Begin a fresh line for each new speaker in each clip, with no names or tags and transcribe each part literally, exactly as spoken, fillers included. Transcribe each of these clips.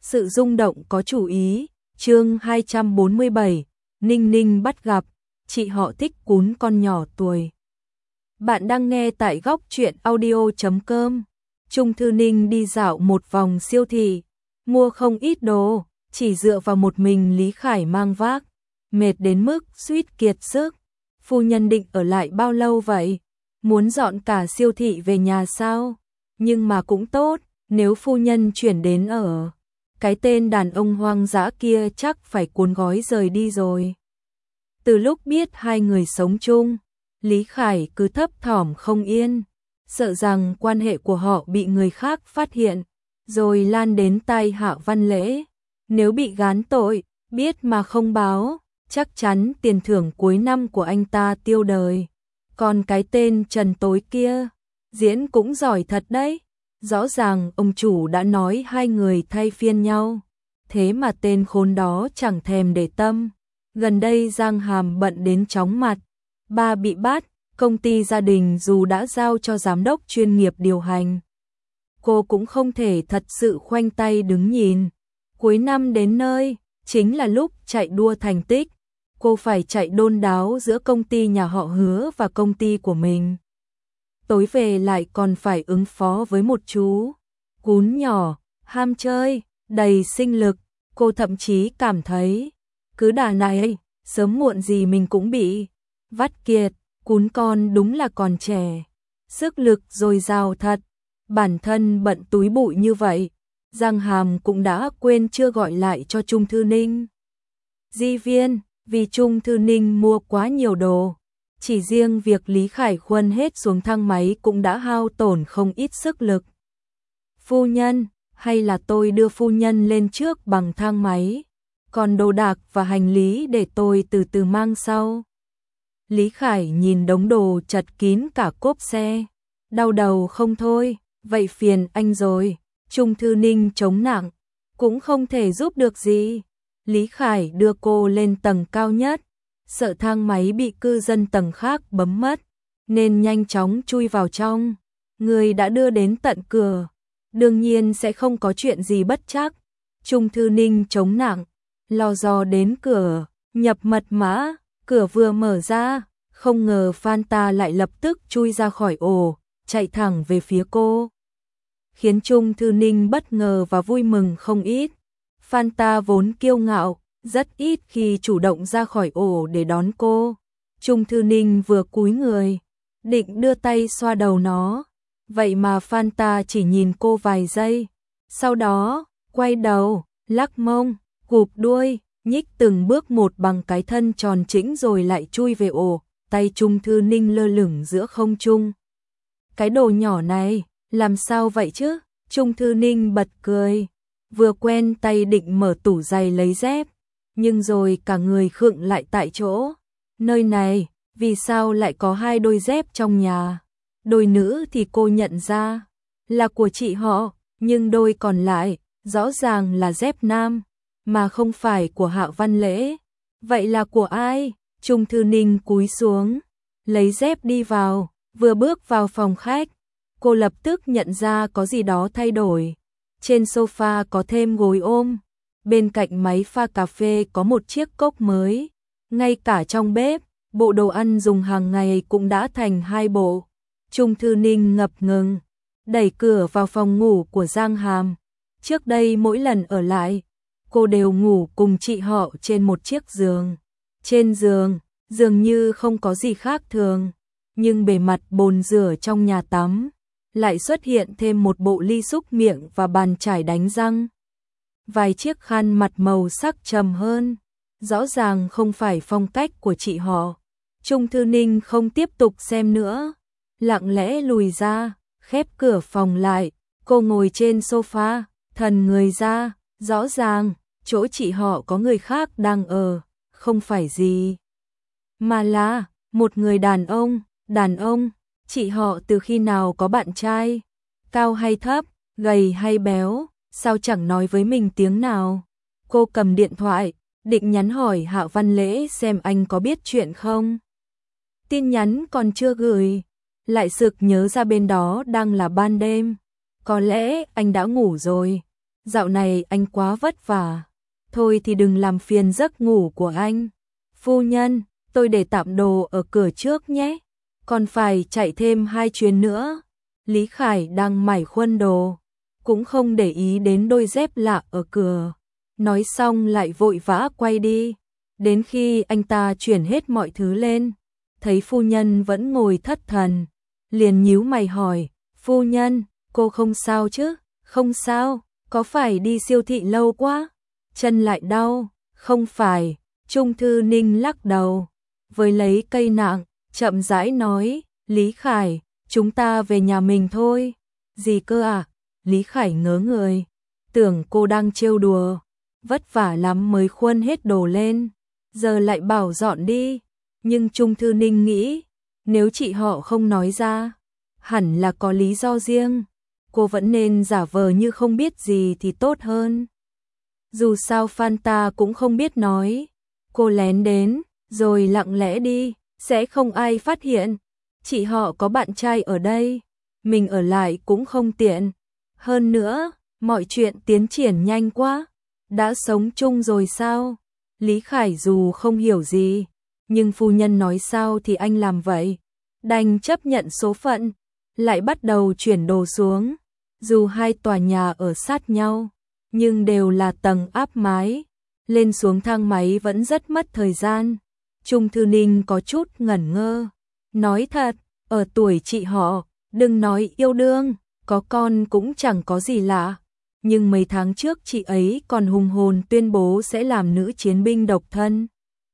Sự rung động có chủ ý, chương hai trăm bốn mươi bảy, Ninh Ninh bắt gặp, chị họ thích cún con nhỏ tuổi. Bạn đang nghe tại góc truyện audio chấm com. Trung Thư Ninh đi dạo một vòng siêu thị, mua không ít đồ, chỉ dựa vào một mình Lý Khải mang vác, mệt đến mức suýt kiệt sức. Phu nhân định ở lại bao lâu vậy? Muốn dọn cả siêu thị về nhà sao? Nhưng mà cũng tốt, nếu phu nhân chuyển đến ở, cái tên đàn ông hoang dã kia chắc phải cuốn gói rời đi rồi. Từ lúc biết hai người sống chung, Lý Khải cứ thấp thỏm không yên, sợ rằng quan hệ của họ bị người khác phát hiện, rồi lan đến tai Hạ Văn Lễ. Nếu bị gán tội, biết mà không báo, chắc chắn tiền thưởng cuối năm của anh ta tiêu đời. Còn cái tên Trần Tối kia, diễn cũng giỏi thật đấy. Rõ ràng ông chủ đã nói hai người thay phiên nhau, thế mà tên khốn đó chẳng thèm để tâm. Gần đây Giang Hàm bận đến chóng mặt, ba bị bắt, công ty gia đình dù đã giao cho giám đốc chuyên nghiệp điều hành, cô cũng không thể thật sự khoanh tay đứng nhìn. Cuối năm đến nơi, chính là lúc chạy đua thành tích, cô phải chạy đôn đáo giữa công ty nhà họ Hứa và công ty của mình. Tối về lại còn phải ứng phó với một chú cún nhỏ, ham chơi, đầy sinh lực. Cô thậm chí cảm thấy, cứ đà này, sớm muộn gì mình cũng bị vắt kiệt. Cún con đúng là còn trẻ, sức lực dồi dào thật. Bản thân bận túi bụi như vậy, Giang Hàm cũng đã quên chưa gọi lại cho Trung Thư Ninh. Di viên, vì Trung Thư Ninh mua quá nhiều đồ, chỉ riêng việc Lý Khải Khuân hết xuống thang máy cũng đã hao tổn không ít sức lực. Phu nhân, hay là tôi đưa phu nhân lên trước bằng thang máy, còn đồ đạc và hành lý để tôi từ từ mang sau. Lý Khải nhìn đống đồ chật kín cả cốp xe, đau đầu không thôi, vậy phiền anh rồi. Trung Thư Ninh chống nặng, cũng không thể giúp được gì. Lý Khải đưa cô lên tầng cao nhất, sợ thang máy bị cư dân tầng khác bấm mất, nên nhanh chóng chui vào trong. Người đã đưa đến tận cửa, đương nhiên sẽ không có chuyện gì bất trắc. Trung Thư Ninh chống nặng, lò dò đến cửa, nhập mật mã, cửa vừa mở ra, không ngờ Fanta lại lập tức chui ra khỏi ổ, chạy thẳng về phía cô, khiến Trung Thư Ninh bất ngờ và vui mừng không ít. Fanta vốn kiêu ngạo, rất ít khi chủ động ra khỏi ổ để đón cô. Trung Thư Ninh vừa cúi người, định đưa tay xoa đầu nó, vậy mà Fanta chỉ nhìn cô vài giây, sau đó quay đầu, lắc mông, cụp đuôi, nhích từng bước một bằng cái thân tròn chỉnh rồi lại chui về ổ. Tay Trung Thư Ninh lơ lửng giữa không trung. Cái đồ nhỏ này, làm sao vậy chứ? Trung Thư Ninh bật cười, vừa quen tay định mở tủ giày lấy dép, nhưng rồi cả người khựng lại tại chỗ. Nơi này, vì sao lại có hai đôi dép trong nhà? Đôi nữ thì cô nhận ra là của chị họ, nhưng đôi còn lại, rõ ràng là dép nam, mà không phải của Hạ Văn Lễ. Vậy là của ai? Trung Thư Ninh cúi xuống, lấy dép đi vào, vừa bước vào phòng khách, cô lập tức nhận ra có gì đó thay đổi. Trên sofa có thêm gối ôm, bên cạnh máy pha cà phê có một chiếc cốc mới, ngay cả trong bếp, bộ đồ ăn dùng hàng ngày cũng đã thành hai bộ. Trung Thư Ninh ngập ngừng, đẩy cửa vào phòng ngủ của Giang Hàm. Trước đây mỗi lần ở lại, cô đều ngủ cùng chị họ trên một chiếc giường. Trên giường, dường như không có gì khác thường, nhưng bề mặt bồn rửa trong nhà tắm lại xuất hiện thêm một bộ ly xúc miệng và bàn chải đánh răng. Vài chiếc khăn mặt màu sắc trầm hơn, rõ ràng không phải phong cách của chị họ. Trung Thư Ninh không tiếp tục xem nữa, lặng lẽ lùi ra, khép cửa phòng lại. Cô ngồi trên sofa, thần người ra, rõ ràng chỗ chị họ có người khác đang ở, không phải gì, mà là một người đàn ông. Đàn ông, chị họ từ khi nào có bạn trai? Cao hay thấp, gầy hay béo, sao chẳng nói với mình tiếng nào? Cô cầm điện thoại, định nhắn hỏi Hạ Văn Lễ xem anh có biết chuyện không. Tin nhắn còn chưa gửi, lại sực nhớ ra bên đó đang là ban đêm, có lẽ anh đã ngủ rồi. dạo này anh quá vất vả. Thôi thì đừng làm phiền giấc ngủ của anh. Phu nhân, tôi để tạm đồ ở cửa trước nhé. Còn phải chạy thêm hai chuyến nữa. Lý Khải đang mải khuân đồ, cũng không để ý đến đôi dép lạ ở cửa. Nói xong lại vội vã quay đi. Đến khi anh ta chuyển hết mọi thứ lên, thấy phu nhân vẫn ngồi thất thần, liền nhíu mày hỏi, phu nhân, cô không sao chứ? Không sao, có phải đi siêu thị lâu quá? Chân lại đau? Không phải, Trung Thư Ninh lắc đầu, với lấy cây nạng, chậm rãi nói, Lý Khải, chúng ta về nhà mình thôi. Gì cơ à? Lý Khải ngớ người, tưởng cô đang trêu đùa, vất vả lắm mới khuân hết đồ lên, giờ lại bảo dọn đi. Nhưng Trung Thư Ninh nghĩ, nếu chị họ không nói ra, hẳn là có lý do riêng, cô vẫn nên giả vờ như không biết gì thì tốt hơn. Dù sao Fanta cũng không biết nói, cô lén đến, rồi lặng lẽ đi, sẽ không ai phát hiện. Chị họ có bạn trai ở đây, mình ở lại cũng không tiện. Hơn nữa, mọi chuyện tiến triển nhanh quá, đã sống chung rồi sao? Lý Khải dù không hiểu gì, nhưng phu nhân nói sao thì anh làm vậy, đành chấp nhận số phận, lại bắt đầu chuyển đồ xuống. Dù hai tòa nhà ở sát nhau, nhưng đều là tầng áp mái, lên xuống thang máy vẫn rất mất thời gian. Trung Thư Ninh có chút ngẩn ngơ, nói thật, ở tuổi chị họ, đừng nói yêu đương, có con cũng chẳng có gì lạ. Nhưng mấy tháng trước chị ấy còn hùng hồn tuyên bố sẽ làm nữ chiến binh độc thân.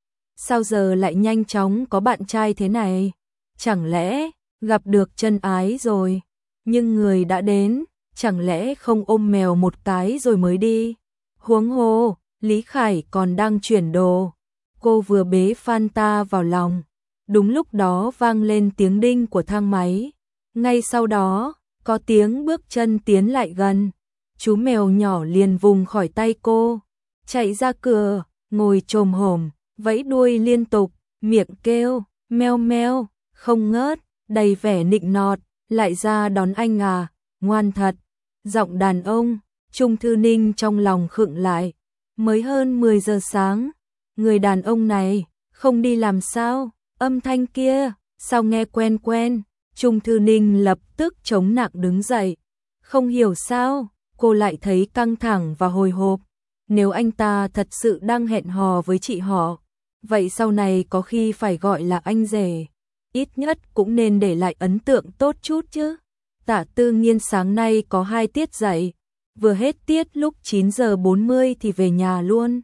Sao giờ lại nhanh chóng có bạn trai thế này? Chẳng lẽ gặp được chân ái rồi? Nhưng người đã đến, chẳng lẽ không ôm mèo một cái rồi mới đi? Huống hồ, Lý Khải còn đang chuyển đồ. Cô vừa bế Fanta vào lòng, đúng lúc đó vang lên tiếng đinh của thang máy. Ngay sau đó, có tiếng bước chân tiến lại gần. Chú mèo nhỏ liền vùng khỏi tay cô, chạy ra cửa, ngồi chồm hổm, vẫy đuôi liên tục, miệng kêu, meo meo, không ngớt, đầy vẻ nịnh nọt, lại ra đón anh à, ngoan thật. Giọng đàn ông, Trung Thư Ninh trong lòng khựng lại, mới hơn mười giờ sáng, người đàn ông này, không đi làm sao, âm thanh kia, sao nghe quen quen. Trung Thư Ninh lập tức chống nặng đứng dậy, không hiểu sao, cô lại thấy căng thẳng và hồi hộp. Nếu anh ta thật sự đang hẹn hò với chị họ, vậy sau này có khi phải gọi là anh rể, ít nhất cũng nên để lại ấn tượng tốt chút chứ. Tạ Tư Nghiên sáng nay có hai tiết dạy, vừa hết tiết lúc chín giờ bốn mươi thì về nhà luôn.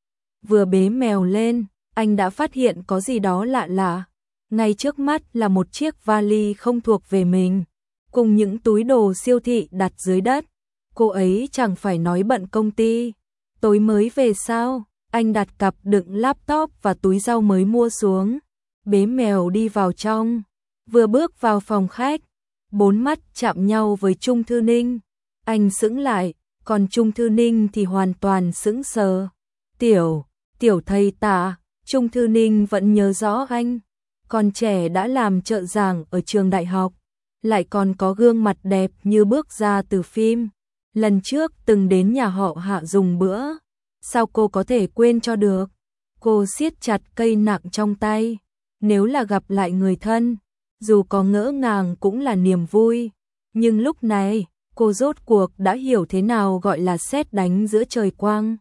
Vừa bế mèo lên, anh đã phát hiện có gì đó lạ lạ. Ngay trước mắt là một chiếc vali không thuộc về mình, cùng những túi đồ siêu thị đặt dưới đất. Cô ấy chẳng phải nói bận công ty, tối mới về sao? Anh đặt cặp đựng laptop và túi rau mới mua xuống, bế mèo đi vào trong. Vừa bước vào phòng khách, bốn mắt chạm nhau với Trung Thư Ninh. Anh sững lại, còn Trung Thư Ninh thì hoàn toàn sững sờ. Tiểu, tiểu thầy Tạ, Trung Thư Ninh vẫn nhớ rõ anh. Còn trẻ đã làm trợ giảng ở trường đại học, lại còn có gương mặt đẹp như bước ra từ phim. Lần trước từng đến nhà họ Hạ dùng bữa, sao cô có thể quên cho được? Cô siết chặt cây nặng trong tay, nếu là gặp lại người thân, dù có ngỡ ngàng cũng là niềm vui. Nhưng lúc này, cô rốt cuộc đã hiểu thế nào gọi là sét đánh giữa trời quang.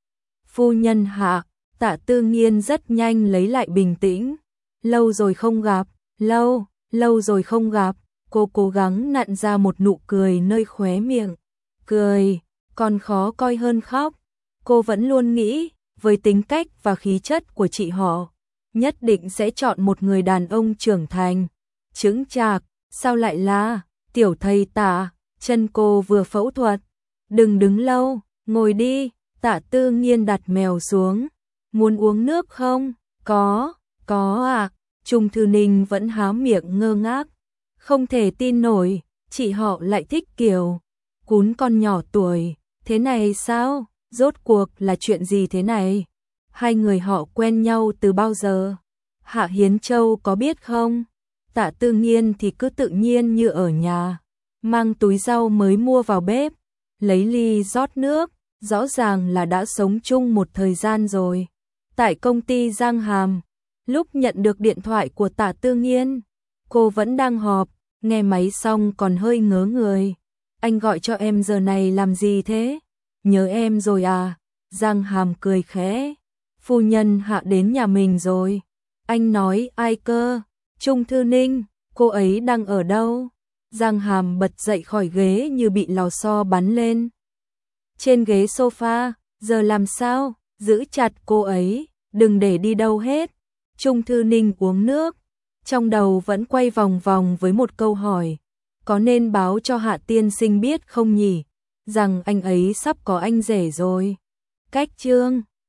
Phu nhân Hạ, Tạ Tư Nghiên rất nhanh lấy lại bình tĩnh. Lâu rồi không gặp, lâu, lâu rồi không gặp, cô cố gắng nặn ra một nụ cười nơi khóe miệng. Cười, còn khó coi hơn khóc. Cô vẫn luôn nghĩ, với tính cách và khí chất của chị họ, nhất định sẽ chọn một người đàn ông trưởng thành, chững chạc. Sao lại là tiểu thầy Tạ? Chân cô vừa phẫu thuật, đừng đứng lâu, ngồi đi. Tạ Tư Nghiên đặt mèo xuống. Muốn uống nước không? Có, có à. Trung Thư Ninh vẫn há miệng ngơ ngác, không thể tin nổi, chị họ lại thích kiểu cún con nhỏ tuổi thế này sao? Rốt cuộc là chuyện gì thế này? Hai người họ quen nhau từ bao giờ? Hạ Hiến Châu có biết không? Tạ Tư Nghiên thì cứ tự nhiên như ở nhà, mang túi rau mới mua vào bếp, lấy ly rót nước, rõ ràng là đã sống chung một thời gian rồi. Tại công ty Giang Hàm, lúc nhận được điện thoại của Tạ Tư Nghiên, cô vẫn đang họp, nghe máy xong còn hơi ngớ người. Anh gọi cho em giờ này làm gì thế? Nhớ em rồi à? Giang Hàm cười khẽ. Phu nhân Hạ đến nhà mình rồi. Anh nói ai cơ? Trung Thư Ninh, cô ấy đang ở đâu? Giang Hàm bật dậy khỏi ghế như bị lò xo bắn lên. Trên ghế sofa, giờ làm sao? Giữ chặt cô ấy, đừng để đi đâu hết. Trung Thư Ninh uống nước, trong đầu vẫn quay vòng vòng với một câu hỏi. Có nên báo cho Hạ tiên sinh biết không nhỉ? Rằng anh ấy sắp có anh rể rồi. Cách chương